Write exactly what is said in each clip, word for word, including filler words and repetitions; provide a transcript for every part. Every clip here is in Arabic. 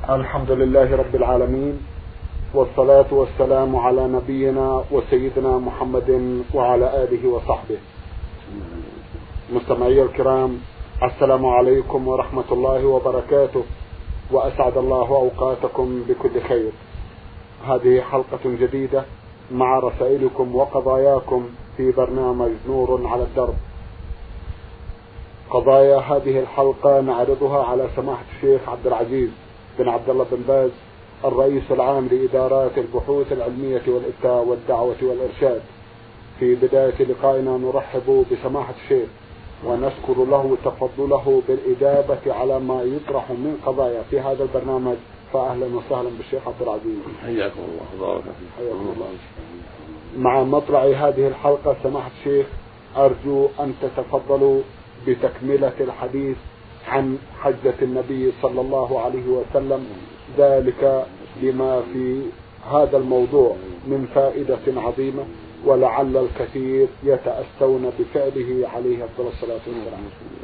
الحمد لله رب العالمين، والصلاة والسلام على نبينا وسيدنا محمد وعلى آله وصحبه. مستمعي الكرام، السلام عليكم ورحمة الله وبركاته، وأسعد الله أوقاتكم بكل خير. هذه حلقة جديدة مع رسائلكم وقضاياكم في برنامج نور على الدرب. قضايا هذه الحلقة نعرضها على سماحة الشيخ عبد العزيز بن عبد الله بن باز، الرئيس العام لإدارات البحوث العلمية والإفتاء والدعوة والإرشاد. في بداية لقائنا نرحب بسماحة الشيخ ونشكر له تفضله بالإجابة على ما يطرح من قضايا في هذا البرنامج. فأهلا وسهلا بالشيخ عبد العزيز. حياكم الله وبارك فيكم. حياكم الله. مع مطلع هذه الحلقة سماحة الشيخ أرجو أن تتفضلوا بتكملة الحديث عن حجة النبي صلى الله عليه وسلم، ذلك لما في هذا الموضوع من فائدة عظيمة، ولعل الكثير يتأسون بفعله عليه أفضل الصلاة والسلام.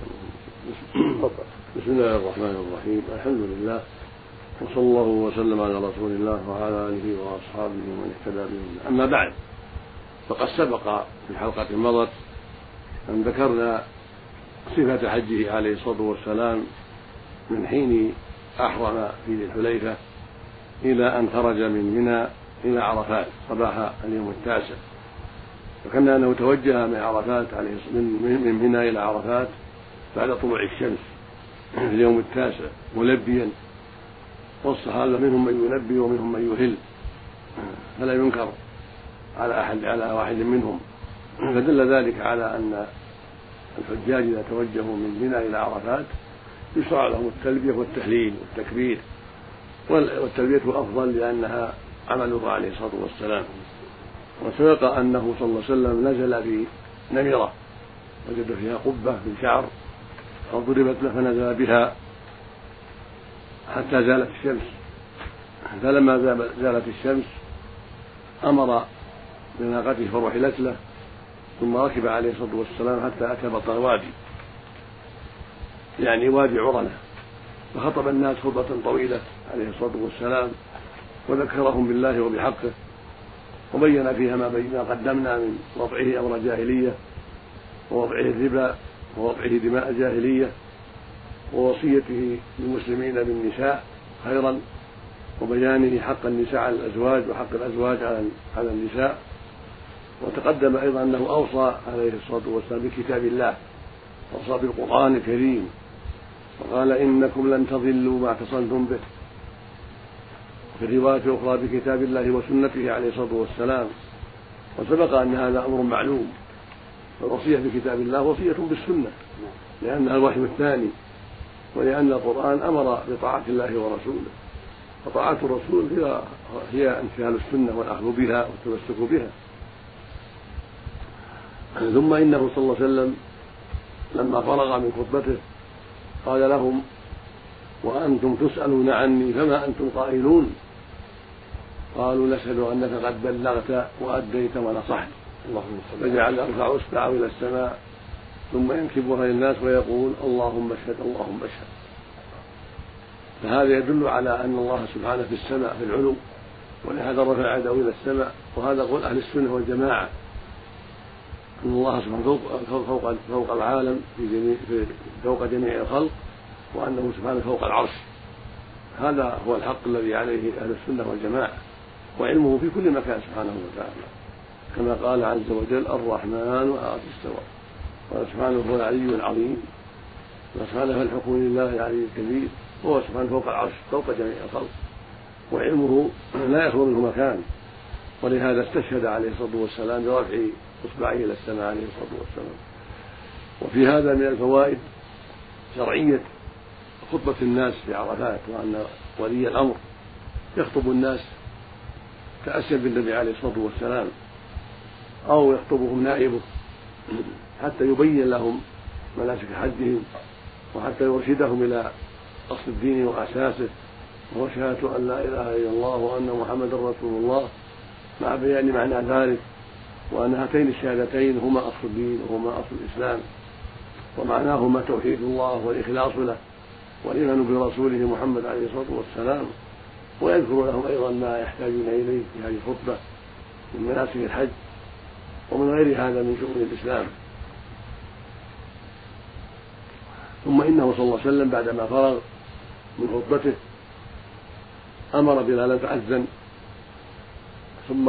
بسم الله الرحمن الرحيم، الحمد لله، وصلى الله وسلم على رسول الله وعلى آله وأصحابه ومن اهتدى بهداه. أما بعد، فقد سبق في حلقة مضت أن ذكرنا صفة حجه عليه الصلاة والسلام من حين أحرم في ذي الحليفة إلى أن خرج من منى إلى عرفات صباح اليوم التاسع. فكنا أنه توجه من عرفات عليه من منى إلى عرفات بعد طلوع الشمس في اليوم التاسع ملبيا، والصحابة منهم من يلبي ومنهم من يهل، فلا ينكر على أحد على واحد منهم. فدل ذلك على أن الحجاج إذا توجهوا من منى إلى عرفات يشرع لهم التلبية والتهليل والتكبير، والتلبية أفضل لأنها عمله عليه الصلاة والسلام. وسبق أنه صلى الله عليه وسلم نزل في نمرة وجد فيها قبة من شعر فضربت له فنزل بها حتى زالت الشمس، فلما زالت الشمس أمر بناقته فرحلت له، ثم ركب عليه الصلاة والسلام حتى أتى بطن وادي، يعني وادي عرنة، فخطب الناس خطبة طويلة عليه الصلاة والسلام وذكرهم بالله وبحقه، وبين فيها ما قدمنا من وضعه أمر جاهلية ووضعه الربا ووضعه دماء جاهلية ووصيته للمسلمين بالنساء خيرا، وبيانه حق النساء على الأزواج وحق الأزواج على النساء. وتقدم أيضا أنه أوصى عليه الصلاة والسلام بكتاب الله، أوصى بالقرآن الكريم، وقال إنكم لن تضلوا ما اعتصمتم به، في رواية أخرى بكتاب الله وسنته عليه الصلاة والسلام. وسبق أن هذا أمر معلوم، فالوصية بكتاب الله وصية بالسنة لأنها الوحي الثاني، ولأن القرآن أمر بطاعة الله ورسوله، فطاعة الرسول هي هي امتثال السنة والأخذ بها والتمسك بها. ثم إنه صلى الله عليه وسلم لما فرغ من خطبته قال لهم: وأنتم تسألون عني فما أنتم قائلون؟ قالوا: نشهد أنك قد بلغت وأديت ونصحت. فجعل يرفع إصبعه إلى السماء ثم ينكبها للناس ويقول: اللهم اشهد اللهم اشهد. فهذا يدل على أن الله سبحانه في السماء في العلو، ولهذا رفع يده إلى السماء. وهذا قول أهل السنة والجماعة، أن الله سبحانه فوق, فوق, فوق العالم في جميع فوق جميع الخلق، وأنه سبحانه فوق العرش. هذا هو الحق الذي عليه أهل السنة والجماعة، وعلمه في كل مكان سبحانه وتعالى، كما قال عز وجل: الرحمن على العرش استوى. قال سبحانه: هو العلي العظيم. وسبحانه: فالحكم لله العلي الكبير. وهو سبحانه فوق العرش فوق جميع الخلق، وعلمه لا يخلو منه مكان. ولهذا استشهد عليه الصلاة والسلام برفع إصبعه إلى السماء عليه الصلاة والسلام. وفي هذا من الفوائد شرعية خطبة الناس في عرفات، وأن ولي الأمر يخطب الناس تأسيا بالنبي عليه الصلاة والسلام، أو يخطبهم نائبه حتى يبين لهم مناسك حجهم، وحتى يرشدهم إلى أصل الدين وأساسه، وهو شهادة أن لا إله إلا الله وأن محمدا رسول الله، مع بيان معنى ذلك، وأن هاتين الشهادتين هما أصل الدين وهما أصل الإسلام، ومعناهما توحيد الله والإخلاص له والإيمان برسوله محمد عليه الصلاة والسلام، ويذكر لهم أيضا ما يحتاجون إليه في هذه الخطبة من مناسك الحج ومن غير هذا من شؤون الإسلام. ثم إنه صلى الله عليه وسلم بعدما فرغ من خطبته أمر بلالا فأذن، ثم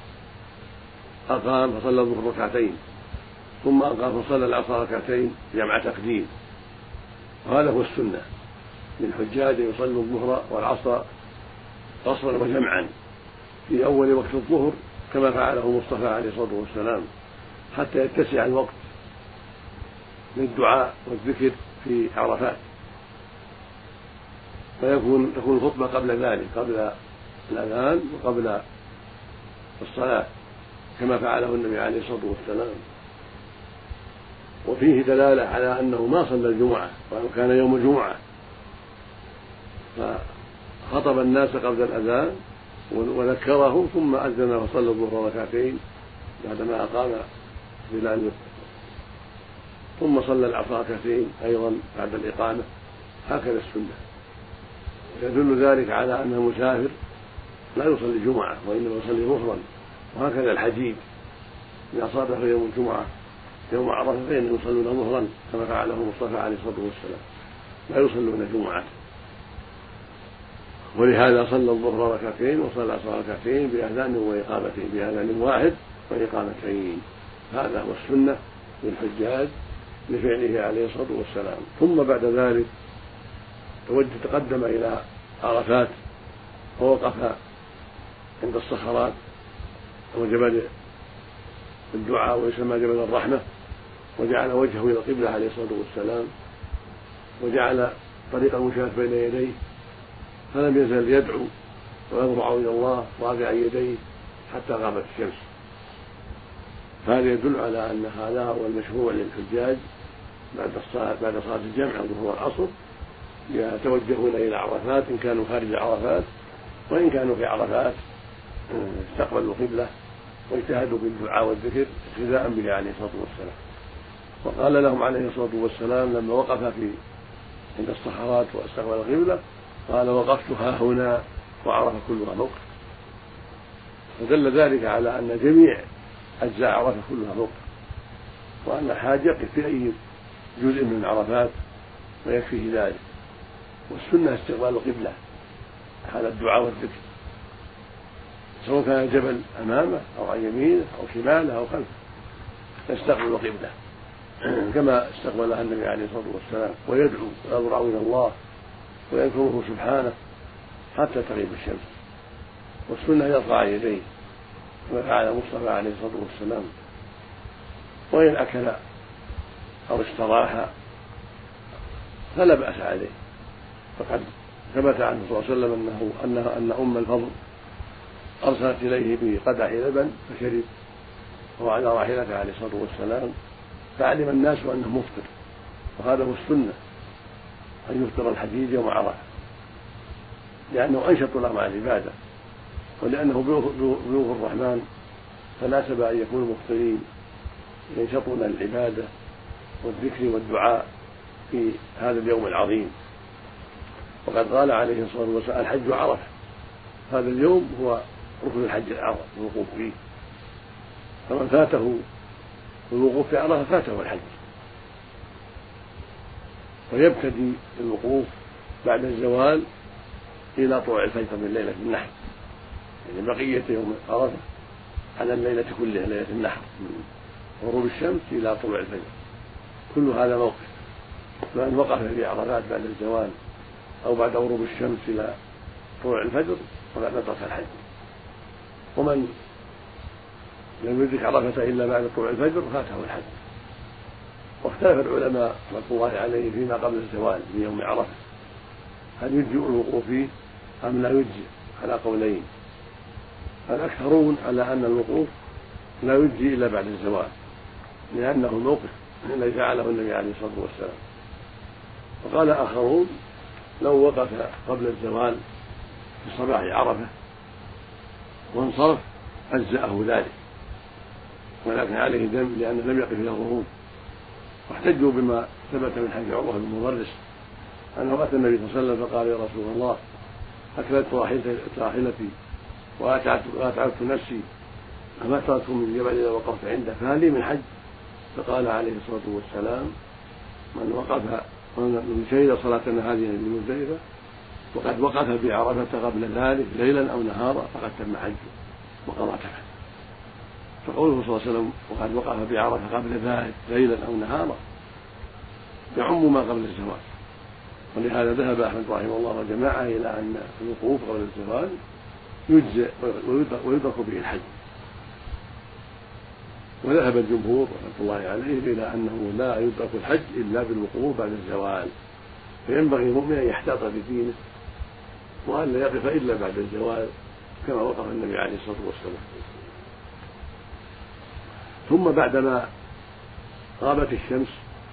أقام فصلى الظهر ركعتين، ثم أقام فصلى العصر ركعتين جمع تقديم. وهذا هو السنة للحجاج يصلوا الظهر والعصر قصرا وجمعا في أول وقت الظهر كما فعله المصطفى عليه الصلاة والسلام، حتى يتسع الوقت للدعاء والذكر في عرفات، فيكون تكون الخطبة قبل ذلك، قبل الأذان وقبل الصلاة كما فعله النبي عليه الصلاة والسلام. وفيه دلالة على أنه ما صلى الجمعة وأنه كان يوم الجمعة، فخطب الناس قبل الأذان وذكره ثم أذن وصلى الظهر ركعتين بعدما أقام بلال، ثم صلى العصر ركعتين أيضا بعد الإقامة. هكذا السنة. يدل ذلك على أن المسافر لا يصلي الجمعة وإنما يصلي ظهرا، وهكذا الحجيج إذا صادف يوم الجمعة يوم عرفة فإنهم يصلون ظهرا كما فعله المصطفى عليه الصلاة والسلام، لا يصلون الجمعة. ولهذا صلى الظهر ركعتين وصلى العصر ركعتين بأذان وإقامتين، بأذان واحد وإقامتين. هذا هو السنة للحجاج لفعله عليه الصلاة والسلام. ثم بعد ذلك تقدم إلى عرفات ووقف عند الصخرات وجبل الدعاء ويسمى جبل الرحمة، وجعل وجهه إلى القبلة عليه الصلاة والسلام، وجعل طريق المشاة بين يديه، فلم يزل يدعو ويضرع إلى الله رافعا يديه حتى غابت الشمس. فهذا يدل على أن هذا هو المشروع للحجاج بعد الصلاة بعد صلاة الجمع الظهر والعصر يتوجهون إلى عرفات إن كانوا خارج عرفات، وإن كانوا في عرفات استقبلوا القبلة واجتهدوا بالدعاء والذكر اقتداء به عليه الصلاة والسلام. وقال لهم عليه الصلاة والسلام لما وقف في عند الصخرات واستقبل القبلة قال: وقفت ها هنا وعرف كلها موقف. فدل ذلك على أن جميع أجزاء عرفة كلها موقف، وأن الحاج يقف في أي جزء من عرفات ويكفيه ذلك. والسنة استقبال القبلة على الدعاء والذكر، سواء كان الجبل أمامه أو عن يمينه أو شماله أو خلفه، يستقبل القبلة كما استقبلها النبي عليه الصلاة والسلام، ويدعو ويضرع إلى الله ويذكره سبحانه حتى تغيب الشمس. والسنة يرفع يديه كما فعل المصطفى عليه الصلاة والسلام، وإن أكل أو استراح فلا بأس عليه. فقد ثبت عنه صلى الله عليه وسلم أنه أنه أن أم الفضل أرسلت إليه بقدح لبن فشرب وهو على راحلته عليه الصلاة والسلام، فعلم الناس أنه مفطر. وهذا هو السنة أن يفطر الحجيج يوم عرفة، لأنه أنشط له مع العبادة، ولأنه ضيوف الرحمن فناسب أن يكونوا مفطرين ينشطون العبادة والذكر والدعاء في هذا اليوم العظيم. وقد قال عليه الصلاة والسلام: الحج عرفة. هذا اليوم هو ركن الحج الأعظم الوقوف فيه، فمن فاته الوقوف في عرفة فاته الحج. ويبتدي الوقوف بعد الزوال إلى طلوع الفجر من ليلة النحر، يعني بقية يوم عرفة على الليلة كلها، ليلة النحر من غروب الشمس إلى طلوع الفجر، كل هذا موقف. فمن وقف في عرفات بعد الزوال أو بعد غروب الشمس إلى طلوع الفجر فقد أدرك الحج. ومن لم يدرك عرفة إلا بعد طلوع الفجر فاته الحج. واختلف العلماء رحمة الله عليه فيما قبل الزوال من يوم عرفة، هل يجزئ الوقوف فيه أم لا يجزئ، على قولين. فالأكثرون على أن الوقوف لا يجزي إلا بعد الزوال، لأنه موقف الذي فعله النبي عليه الصلاة والسلام. وقال آخرون لو وقف قبل الزوال في صباح عرفة وانصرف أجزأه ذلك، ولكن عليه دم لأنه لم يقف إلى الغروب. واحتجوا بما ثبت من حديث عروة بن مضرس أنه أتى النبي صلى الله عليه وسلم فقال يا رسول الله أكلت راحلتي وأتعبت نفسي فما تركت من جبل إذا وقفت عنده فهل لي من حج؟ فقال عليه الصلاة والسلام من وقف من شهد صلاتنا هذه بمزدلفة وقد وقف بعرفة قبل ذلك ليلا أو نهارا فقد تم حجه وقضى تفعل. فقوله صلى الله عليه وسلم وقد وقف بعرفة قبل ذلك ليلا أو نهارا يعم ما قبل الزواج، ولهذا ذهب أحمد رحمه الله وجماعة إلى أن الوقوف قبل الزواج يجزئ ويدرك به الحج، وذهب الجمهور رحمة الله عليه إلى أنه لا يدرك الحج إلا بالوقوف بعد الزوال، فينبغي المؤمن أن يحتاط بدينه وأن لا يقف إلا بعد الزوال كما وقف النبي عليه الصلاة والسلام. ثم بعدما غابت الشمس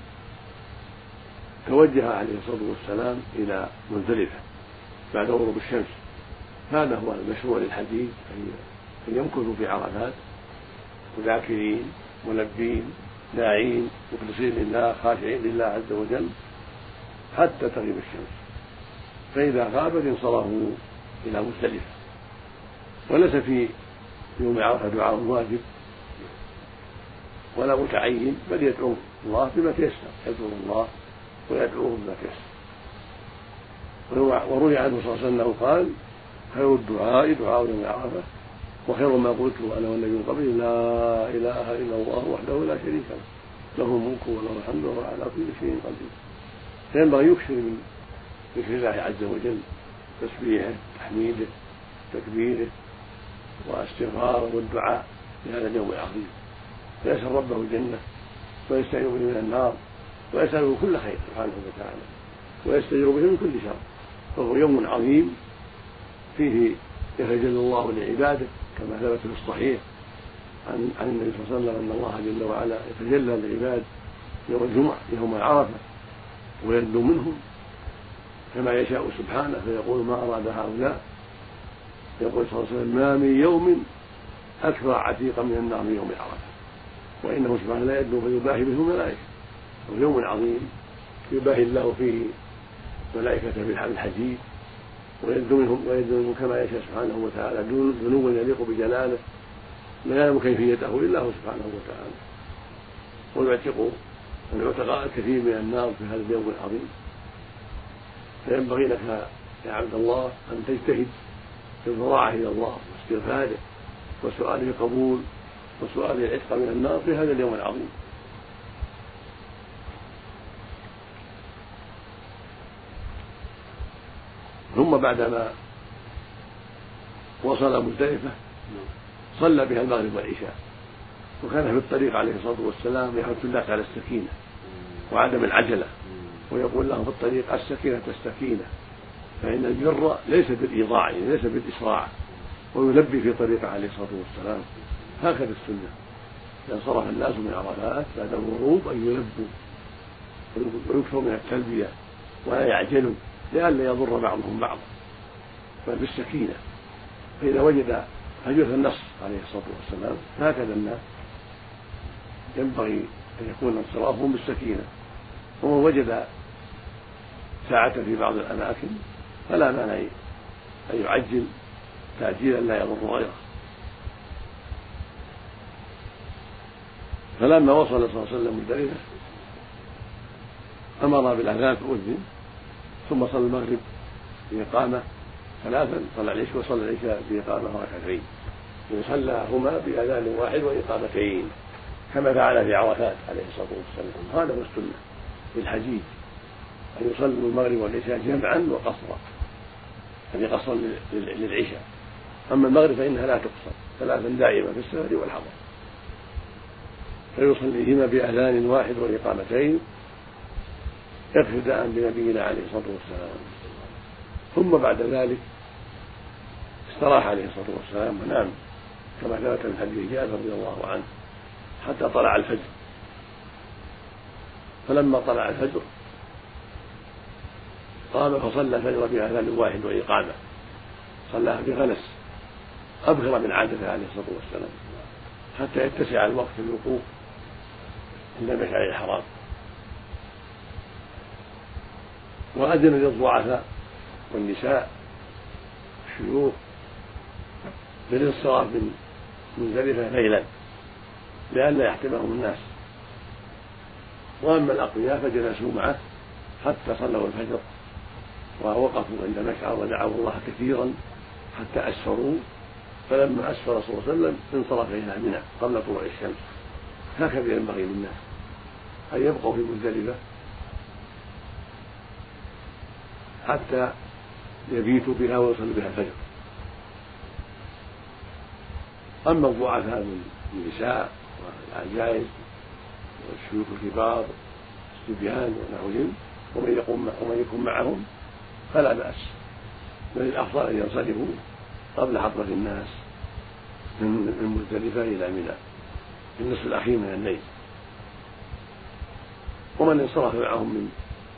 توجه عليه الصلاة والسلام إلى مزدلفة بعد غروب الشمس. هذا هو المشروع للحديث أن يمكثوا في عرفات وذاكرين ملبين داعين مخلصين لله خاشعين لله عز وجل حتى تغيب الشمس، فإذا غابت انصرفوا إلى مزدلفة. وليس في يوم عرفة دعاء واجب ولا متعين، بل يدعو الله بما تيسر، يذكر الله ويدعوه بما تيسر. وروي عنه صلى الله عليه وسلم انه قال خير الدعاء دعاء يوم عرفة وخير ما قلت انا والنبي من قبلي لا اله الا الله وحده لا شريك له له الملك وله الحمد وهو على كل شيء قدير. فينبغي يكثر من ذكر الله عز وجل، تسبيحه تحميده تكبيره واستغفاره والدعاء في هذا اليوم العظيم، فيسأل ربه الجنة ويستعيذ به من النار ويسأله كل خير سبحانه وتعالى ويستجير به من كل شر. فهو يوم عظيم فيه يتجلى الله لعباده كما ثبت في الصحيح عن عن النبي صلى الله عليه وسلم ان الله جل وعلا يتجلى للعباد يوم الجمعة يوم عرفة ويدنو منهم كما يشاء سبحانه فيقول ما أراد هؤلاء. يقول صلى الله عليه وسلم ما من يوم أكثر عتيقا من النار من يوم عرفة، وإنه سبحانه لا يدنو فيباهي به الملائكة. ويوم عظيم يباهي الله فيه ملائكته بالحديد ويدنو منهم ويدنو منهم كما يشاء سبحانه وتعالى دنوا يليق بجلاله لا يعلم كيفيته إلا هو سبحانه وتعالى. ويعتق العتقاء الكثير من النار في هذا اليوم العظيم. فينبغي لك يا عبد الله أن تجتهد في الضراعة إلى الله واستغفاره وسؤاله القبول وسؤاله العتق من النار في هذا اليوم العظيم. ثم بعدما وصل مزدلفة صلى بها المغرب والعشاء، وكان في الطريق عليه الصلاة والسلام يحث الناس على السكينة وعدم العجلة، ويقول لهم في الطريق السكينة السكينة فإن البر ليس بالإيضاع ليس بالإسراع، ويلبي في طريقه عليه الصلاة والسلام. هكذا السنة إذا انصرف الناس من عرفات بعد الغروب أن يلبوا ويكثروا من التلبية ولا يعجلوا لئلا يضر بعضهم بعضا، بل بالسكينة. فإذا وجد هجرة النصر عليه الصلاة والسلام هكذا الناس ينبغي أن يكون انصرافهم بالسكينة، ومن وجد ساعة في بعض الأماكن فلا مانع أن يعجل تعجيلا لا يضر غيره. فلما وصل صلى الله عليه وسلم مزدلفة أمر بالأذان فأذن، ثم صلى المغرب بإقامة ثلاثا، صلى العشاء وصلى العشاء بإقامة ركعتين، وصلاهما بأذان واحد وإقامتين كما فعل في عرفات عليه الصلاة والسلام. هذا هو السنة للحجيج أن يصلوا المغرب والعشاء جمعا وقصرا، يعني قصرا للعشاء. أما المغرب فإنها لا تقصر ثلاثا دائما في السفر والحضر، فيصليهما بأذان واحد وإقامتين اقتداء بنبينا عليه الصلاة والسلام. ثم بعد ذلك استراح عليه الصلاة والسلام ونام كما ثبت من حديث جابر رضي الله عنه حتى طلع الفجر. فلما طلع الفجر قام فصلى الفجر بأذان واحد وإقامة، صلاها بغلس أبكر من عادته عليه الصلاة والسلام حتى يتسع الوقت في الوقوف عند المشعر الحرام. وأذن للضعفاء والنساء الشيوخ بالانصراف من مزدلفة ليلا لئلا يحتمهم الناس، وأما الأقوياء فجلسوا معه حتى صلوا الفجر ووقفوا عند مشعر ودعوا الله كثيرا حتى أسفروا، فلما أسفر صلى الله عليه وسلم انصرف إلى منى قبل طلوع الشمس. هكذا ينبغي للناس أن يبقوا في مزدلفة حتى يبيتوا بها ويصلوا بها الفجر. أما الضعفاء من النساء والعجائز والشيوخ الكبار الصبيان ونحوهم ومن يقوم ومن يكون معهم فلا بأس، بل الأفضل أن ينصرفوا قبل حضرة الناس من مزدلفة إلى منى في النصف الأخير من الليل. ومن انصرف معهم من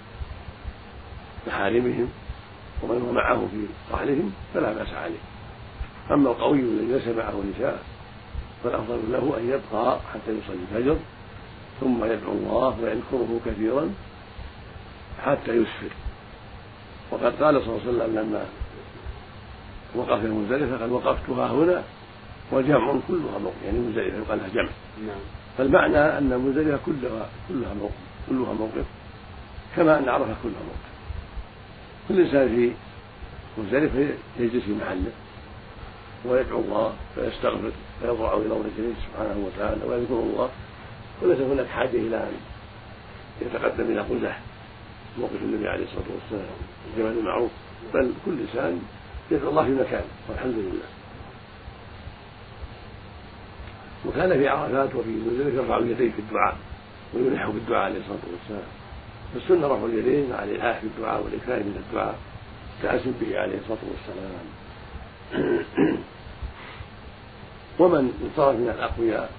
محارمهم ومن هو معه في رحلهم فلا بأس عليه. أما القوي الذي ليس معه نساء فالأفضل له أن يبقى حتى يصلي الفجر ثم يدعو الله ويذكره كثيرا حتى يسفر. وقد قال صلى الله عليه وسلم لما وقف في مزدلفة قال وقفتها هنا وجمع كلها موقف، يعني مزدلفة يقال لها جمع. فالمعنى أن مزدلفة كلها كلها موقف كلها موقف كما أن عرفة كلها موقف. كل إنسان في مزدلفة يجلس في محله ويدعو الله ويستغفر ويضرع إلى رجله سبحانه وتعالى ويذكر الله، وليس هناك حاجة إلى أن يتقدم إلى قزح موقف النبي عليه الصلاة والسلام الجمال المعروف، بل كل إنسان يدعو الله في مكانه والحمد لله. وكان في عرفات وفي مزدلفة يرفع يديه في الدعاء ويلح في الدعاء عليه الصلاة والسلام، فالسنة رفع اليدين مع الإلحاح في الدعاء والإكثار من الدعاء تأسم به عليه الصلاة والسلام. ومن انصرف من الأقوياء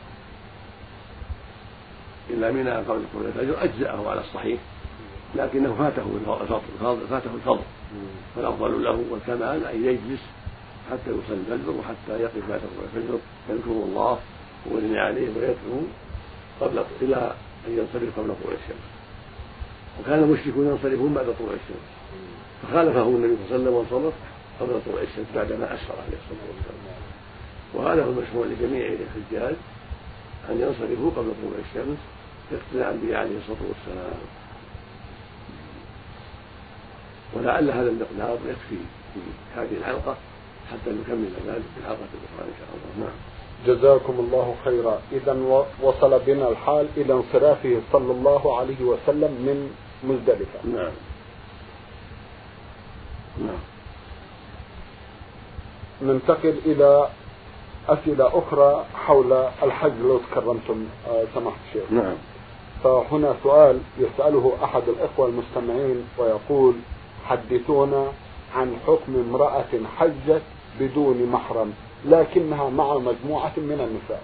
إلا منى قبل طلوع الفجر أجزأه على الصحيح، لكنه فاته الفضل فاته الفضل فالأفضل له والكمال أن يجلس حتى يصلي الفجر وحتى يقف بعد طلوع الفجر يذكر الله ويثني عليه ويدعو قبل إلى أن ينصرف قبل طلوع الشمس. وكان المشركون ينصرفون بعد طلوع الشمس فخالفهم النبي صلى الله عليه وسلم وانصرف قبل طلوع الشمس بعدما أسفر عليه الصلاة والسلام. وهذا هو المشروع لجميع الحجاج أن ينصرفوا قبل طلوع الشمس اقتداء به عليه الصلاة والسلام. ولعل هذا المقدار يكفي في هذه الحلقة حتى نكمل ذلك في الحلقة الأخرى إن شاء الله. نعم. جزاكم الله خيرا. إذا وصل بنا الحال إلى انصرافه صلى الله عليه وسلم من مزدلفة. نعم. نعم. ننتقل إلى أسئلة أخرى حول الحج لو تكرمتم سماحة الشيخ. نعم. فهنا سؤال يسأله أحد الإخوة المستمعين ويقول حدثونا عن حكم امرأة حجت بدون محرم لكنها مع مجموعة من النساء.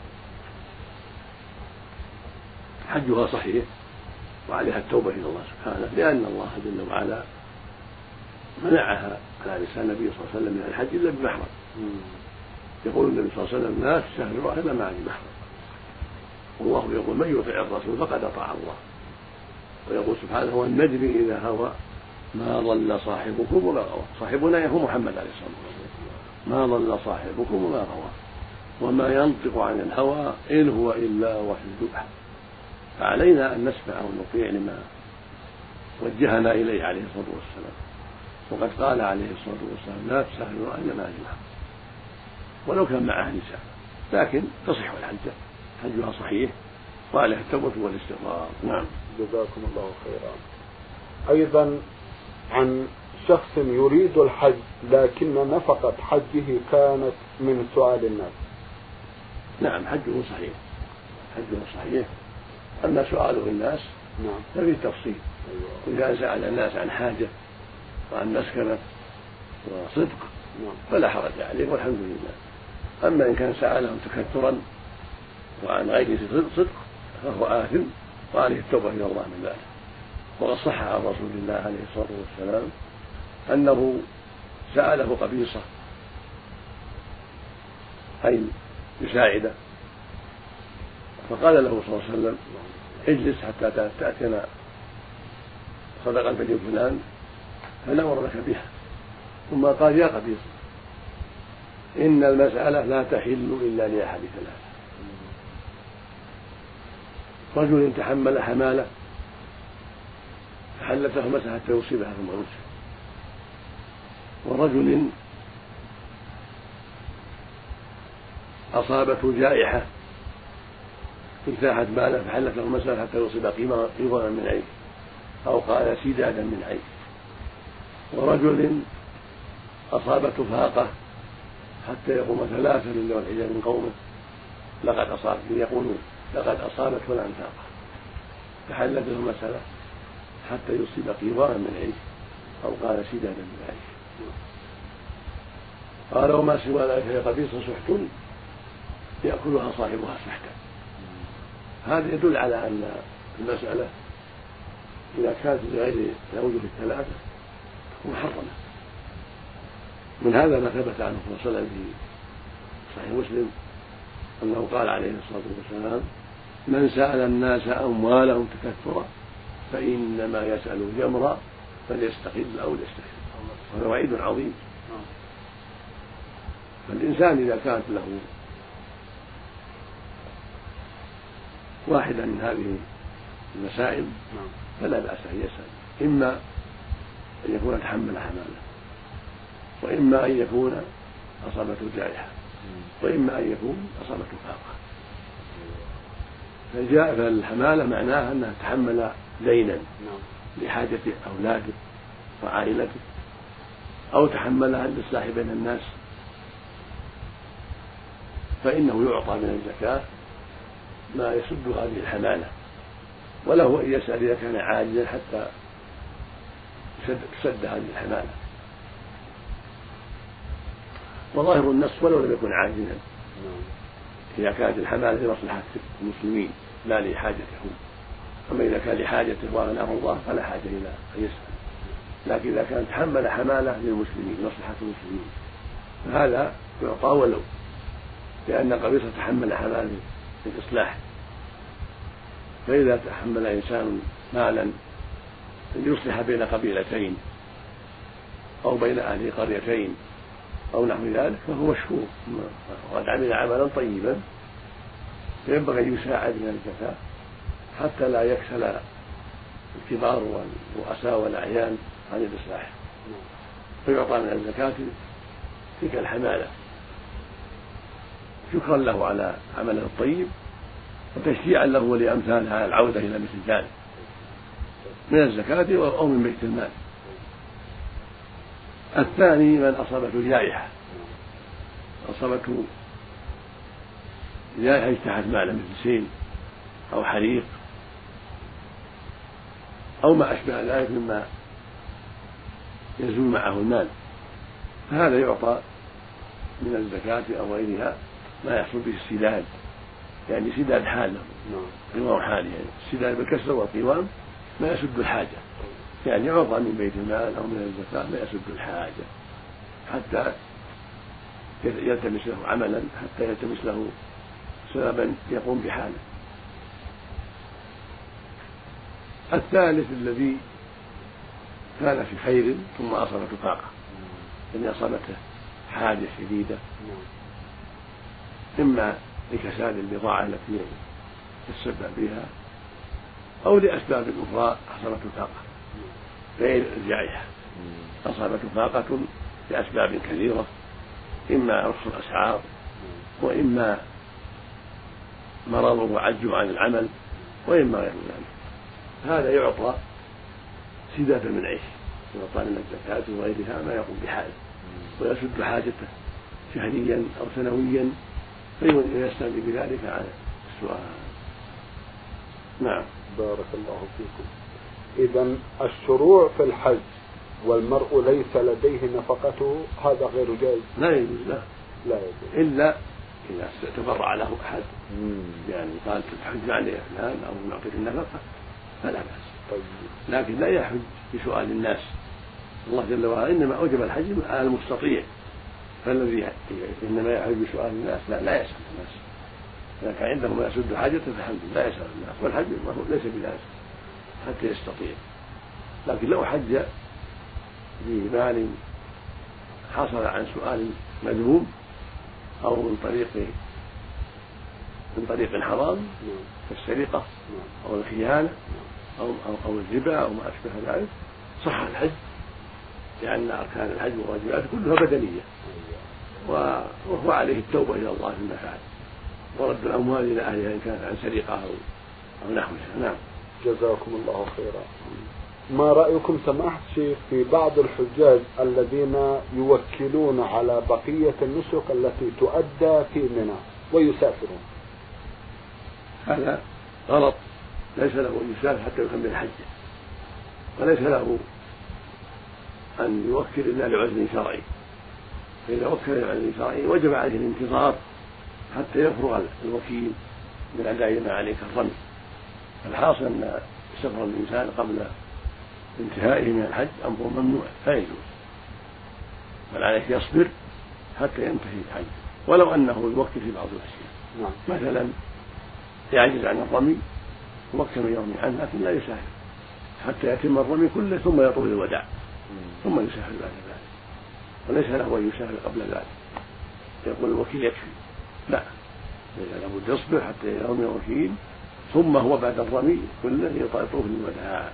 حجها صحيح وعليها التوبة إلى الله سبحانه، لأن الله جل وعلا منعها على لسان النبي صلى الله عليه وسلم من الحج إلا بمحرم. يقول النبي صلى الله عليه وسلم لا تسافروا إلا مع ذي محرم، والله يقول من يطع الرسول فقد أطاع الله، ويقول سبحانه والنجم إذا هوى ما ضل صاحبكم وما غوى. صاحبنا هو محمد عليه الصلاة والسلام، ما ضل صاحبكم وما غوى وما ينطق عن الهوى إن هو إلا وحي يوحى. فعلينا أن نسمع ونطيع لما وجهنا إليه عليه الصلاة والسلام. وقد قال عليه الصلاة والسلام لا تسافروا إلا مع ذي محرم ولو كان معه نساء، لكن تصح الحجة حجها صحيح وعليها التوبة والاستغفار. نعم. جزاكم الله خيرا. أيضا عن شخص يريد الحج لكن نفقة حجه كانت من سؤال الناس. نعم حجه صحيح حجه صحيح. أما سؤاله الناس نعم ففي تفصيل. إذا أيوة. سأل الناس عن حاجة وعن مسكنة وصدق نعم. فلا حرج عليه والحمد لله. أما إن كان سألهم تكثرا وعن غير صدق فهو آثم وعليه التوبة إلى الله من ذلك. وقد صح عن رسول الله عليه الصلاة والسلام أنه سأله قبيصة أي يساعده، فقال له صلى الله عليه وسلم اجلس حتى تأتينا صدقة بني فلان فنأمر لك بها. ثم قال يا قبيصة إن المسألة لا تحل إلا لأحد ثلاثة: رجل تحمل حمالة فحلته المسألة حتى يصيبها ثم يرسل، ورجل أصابته جائحة اجتاحت ماله فحلته المسألة حتى يصيب قيضانا من عيش أو قال سدادا من عيش، ورجل أصابته فاقة حتى يقوم ثلاثة لله والعياذ من قومه لقد أصاب يقولون لقد أصابت فلان فاقة فحلته المسألة حتى يصيب قيضانا من عيش أو قال سدادا من عيش. قال وما سوى ذلك يا قبيصة سحت يأكلها صاحبها سحتا. هذا يدل على أن المسألة إذا كانت بغير الأوجه الثلاثة تكون محرمة. من هذا ما ثبت عنه صلى الله عليه وسلم في صحيح مسلم أنه قال عليه الصلاة والسلام: من سأل الناس أموالهم تكثرا فإنما يسأل جمرا فليستقل أو ليستكثر. وهذا وعيد عظيم. فالإنسان إذا كانت له واحدة من هذه المسائل فلا بأس أن يسأل، إما أن يكون تحمل حمالة، وإما أن يكون أصابته جائحة، وإما أن يكون أصابته فاقة. فالجاء فالحمالة معناها أنها تحمل دينا لحاجة أولاده وعائلته، أو تحملها للإصلاح بين الناس، فإنه يعطى من الزكاة ما يسد هذه الحمالة، وله أن يسأل إذا كان عاجزا حتى تسد هذه الحمالة. وظاهر النص ولو لم يكن عاجزا إذا كانت الحمالة لمصلحة المسلمين لا لحاجتهم. أما إذا كان لحاجته وأغناه الله فلا حاجة إلى أن يسأل. لكن إذا كان تحمل حمالة للمسلمين مصلحة المسلمين فهذا يعطى ولو، لأن قبيصة تحمل حمالة للإصلاح. فإذا تحمل إنسان مالا ليصلح بين قبيلتين أو بين أهل قريتين أو نحو ذلك فهو مشكور، وقد عمل عملا طيبا، فينبغي أن يساعد من الزكاة حتى لا يكسل الكبار والرؤساء والأعيان عن الإصلاح، فيعطى من الزكاة تلك الحمالة شكرا له على عمله الطيب وتشجيعا له ولأمثاله على العودة إلى مثل ذلك من الزكاة أو من بيت المال. الثاني من أصابته جائحة، أصابته جائحة اجتاحت ماله مثل سيل أو حريق أو ما أشبه ذلك مما يزول معه المال، فهذا يعطى من الزكاة أو غيرها ما يحصل به السداد، يعني سداد حال قوام حال، يعني السداد بالكسر والقوام ما يسد الحاجة، يعني يعطى من بيت المال أو من الزكاة ما يسد الحاجة حتى يلتمس له عملا، حتى يلتمس له سببا يقوم بحاله. الثالث الذي كان في خير ثم أصابته فاقة، يعني أصابته حاجة شديدة إما لكساد البضاعة التي تسبب بها أو لأسباب أخرى أصابته فاقة غير الجائحة، أصابته فاقة لأسباب كثيرة، إما رخص الأسعار وإما مرض وعجز عن العمل وإما غير ذلك، هذا يعطى سدادا من عيش، يعطى من الزكاة وغيرها ما يقوم بحاله ويسد حاجته شهريا أو سنويا فيستند بذلك على السؤال. نعم. بارك الله فيكم. إذن الشروع في الحج والمرء ليس لديه نفقته هذا غير جائز؟ لا يجوز، لا لا يجوز إلا إذا تبرع له أحد، يعني قال تحج علي فلان أو نعطيك النفقة فلا بأس. طيب. لكن لا يحج بسؤال الناس، الله جل وعلا إنما أوجب الحج على المستطيع، فالذي إنما يحج بسؤال الناس لا, لا يسأل الناس، إذا كان عنده ما يسد حاجته فالحمد لا يسأل الناس، والحج ليس بلازم حتى يستطيع. لكن لو حج بمال حصل عن سؤال مذموم أو من طريق من طريق حرام كالسرقة أو الخيانة أو أو, أو الربا أو ما أشبه ذلك صح الحج، لأن أركان الحج وواجباته كلها بدنية، وهو عليه التوبة إلى الله فيما فعل ورد الأموال إلى أهلها إن كانت عن سرقة أو أو نحوها. نعم. جزاكم الله خيرا. ما رأيكم سماحة الشيخ في بعض الحجاج الذين يوكلون على بقية النسك التي تؤدى في منى ويسافرون؟ هذا غلط، ليس له أن يسافر حتى يكمل حجه، وليس له أن يوكل إلا لعذر شرعي، فإذا وكل لعذر شرعي وجب عليه الانتظار حتى يفرغ الوكيل من أداء ما عليه كالرمي. الحاصل أن سفر الإنسان قبل انتهائه من الحج أمر ممنوع لا يجوز، بل عليه يصبر حتى ينتهي الحج ولو أنه يوكل في بعض الأشياء. نعم. مثلا يعجز عن الرمي يوكل يومي عنه لكن لا يسافر حتى يتم الرمي كله ثم يطول الوداع ثم يسافر بعد ذلك، وليس له أن يسافر قبل ذلك يقول الوكيل يكفي، لا، لابد يصبر حتى يرمي الوكيل ثم هو بعد الرمي كله يطوف الوداع.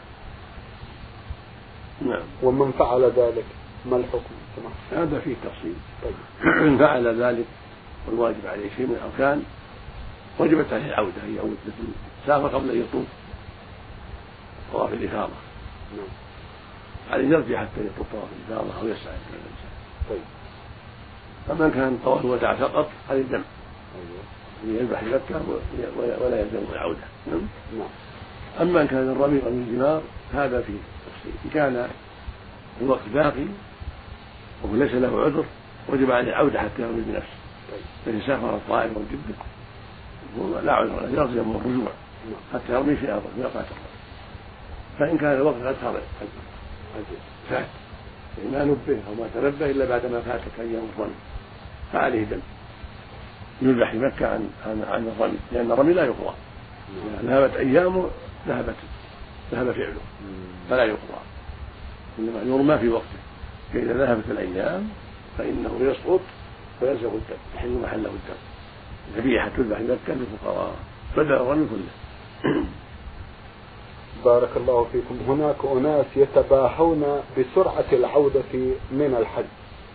نعم. ومن فعل ذلك ما الحكم؟ هذا فيه تفصيل. طيب. إن فعل ذلك والواجب عليه شيء من الأركان وجبت عليه العودة، هي عودة سافر قبل أن يطوف طواف الإفاضة. نعم. عليه يرجع حتى يطوف طواف الإفاضة أو يسعى إلى الإنسان. طيب. أما كان طواف الوداع فقط عليه الدم. أيوه. يذبح مكة ولا يلزم العودة. نعم. نعم. أما إن كان الرمي أو الجمار هذا فيه تفصيل، إن كان الوقت باقي وهو ليس له عذر وجب عليه العودة حتى يرمي بنفسه. فإن سافر الطائف والجدة هو لا عذر له يلزم الرجوع حتى يرمي في أرض ميقات الرمي. فإن كان الوقت قد فات ما نبه أو ما تنبه إلا بعد ما فاتت أيام الرمي فعليه دم يذبح في مكة عن عن الرمي، لأن الرمي لا يقضى، ذهبت أيامه ذهبت ذهب فعله فلا يقضى، إنما يرمى في وقته، فإذا ذهبت الأيام فإنه يسقط ويلزم الدم يحل محله الدم. ذبيحة تذبح في مكة للفقراء بدل الرمي كله. بارك الله فيكم. هناك أناس يتباهون بسرعة العودة من الحج،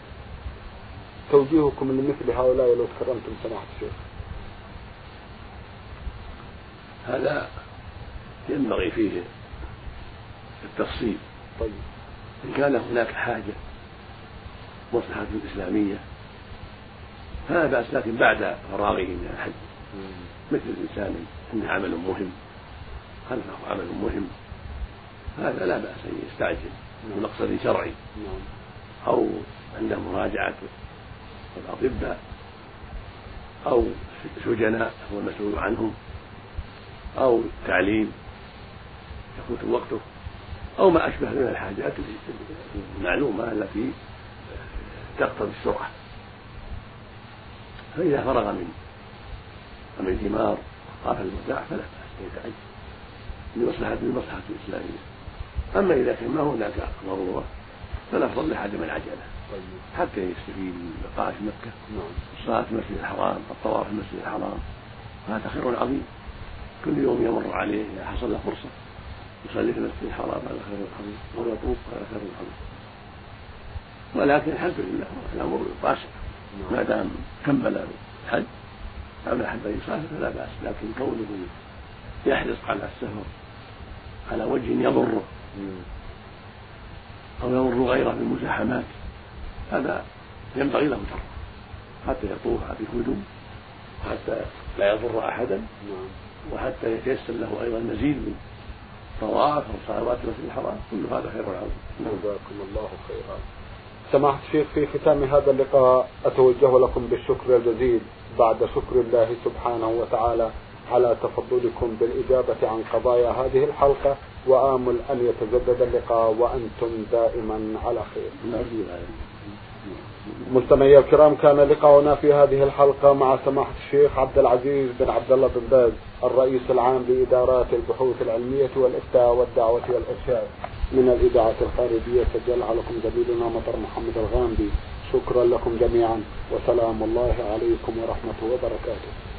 توجيهكم لمثل هؤلاء لو تكرمتم سماحة الشيخ؟ هذا ينبغي فيه التفصيل. طيب. إن كان هناك حاجة مصلحة إسلامية فلا بأس، لكن بعد فراغه من الحج مثل الإنسان عنده عمل مهم خلفه عمل مهم هذا لا بأس أن يستعجل بمقصد شرعي أو عنده مراجعة الأطباء أو سجناء هو المسؤول عنهم أو تعليم يفوت وقته أو ما أشبه من الحاجات المعلومة التي تقتضي السرعة. فإذا فرغ من من الجمار طاف الوداع فلا بأس يتعجل لمصلحة المصلحة الإسلامية. أما إذا كان ما هناك ضرورة فالأفضل لعدم العجلة حتى يستفيد من بقاء في مكة، الصلاة في المسجد الحرام، الطواف في المسجد الحرام، هذا خير عظيم كل يوم يمر عليه إذا حصل له فرصة يصلي في المسجد الحرام هذا خير عظيم ويطوف هذا خير عظيم. ولكن الحمد لله الأمر واسع ما دام كمل الحج أو أحب أن يسافر فلا بأس، لكن كونه يحرص على السفر على وجه يضره أو يضر غيره بالمزاحمات هذا ينبغي له تركه حتى يطوف بهدوء وحتى لا يضر أحدا وحتى يتيسر له أيضا مزيد من طواف أو صلوات المسجد الحرام، كل هذا خير عظيم. جزاكم الله خيرا. سماحة الشيخ في ختام هذا اللقاء أتوجه لكم بالشكر الجزيل بعد شكر الله سبحانه وتعالى على تفضلكم بالإجابة عن قضايا هذه الحلقة، وآمل أن يتجدد اللقاء وأنتم دائما على خير. مستمعي الكرام، كان لقاؤنا في هذه الحلقة مع سماحة الشيخ عبد العزيز بن عبد الله بن باز الرئيس العام لإدارات البحوث العلمية والإفتاء والدعوة والإرشاد. من الإذاعة الخارجية سجلها لكم زميلنا مطر محمد الغامدي. شكرا لكم جميعا، وسلام الله عليكم ورحمة وبركاته.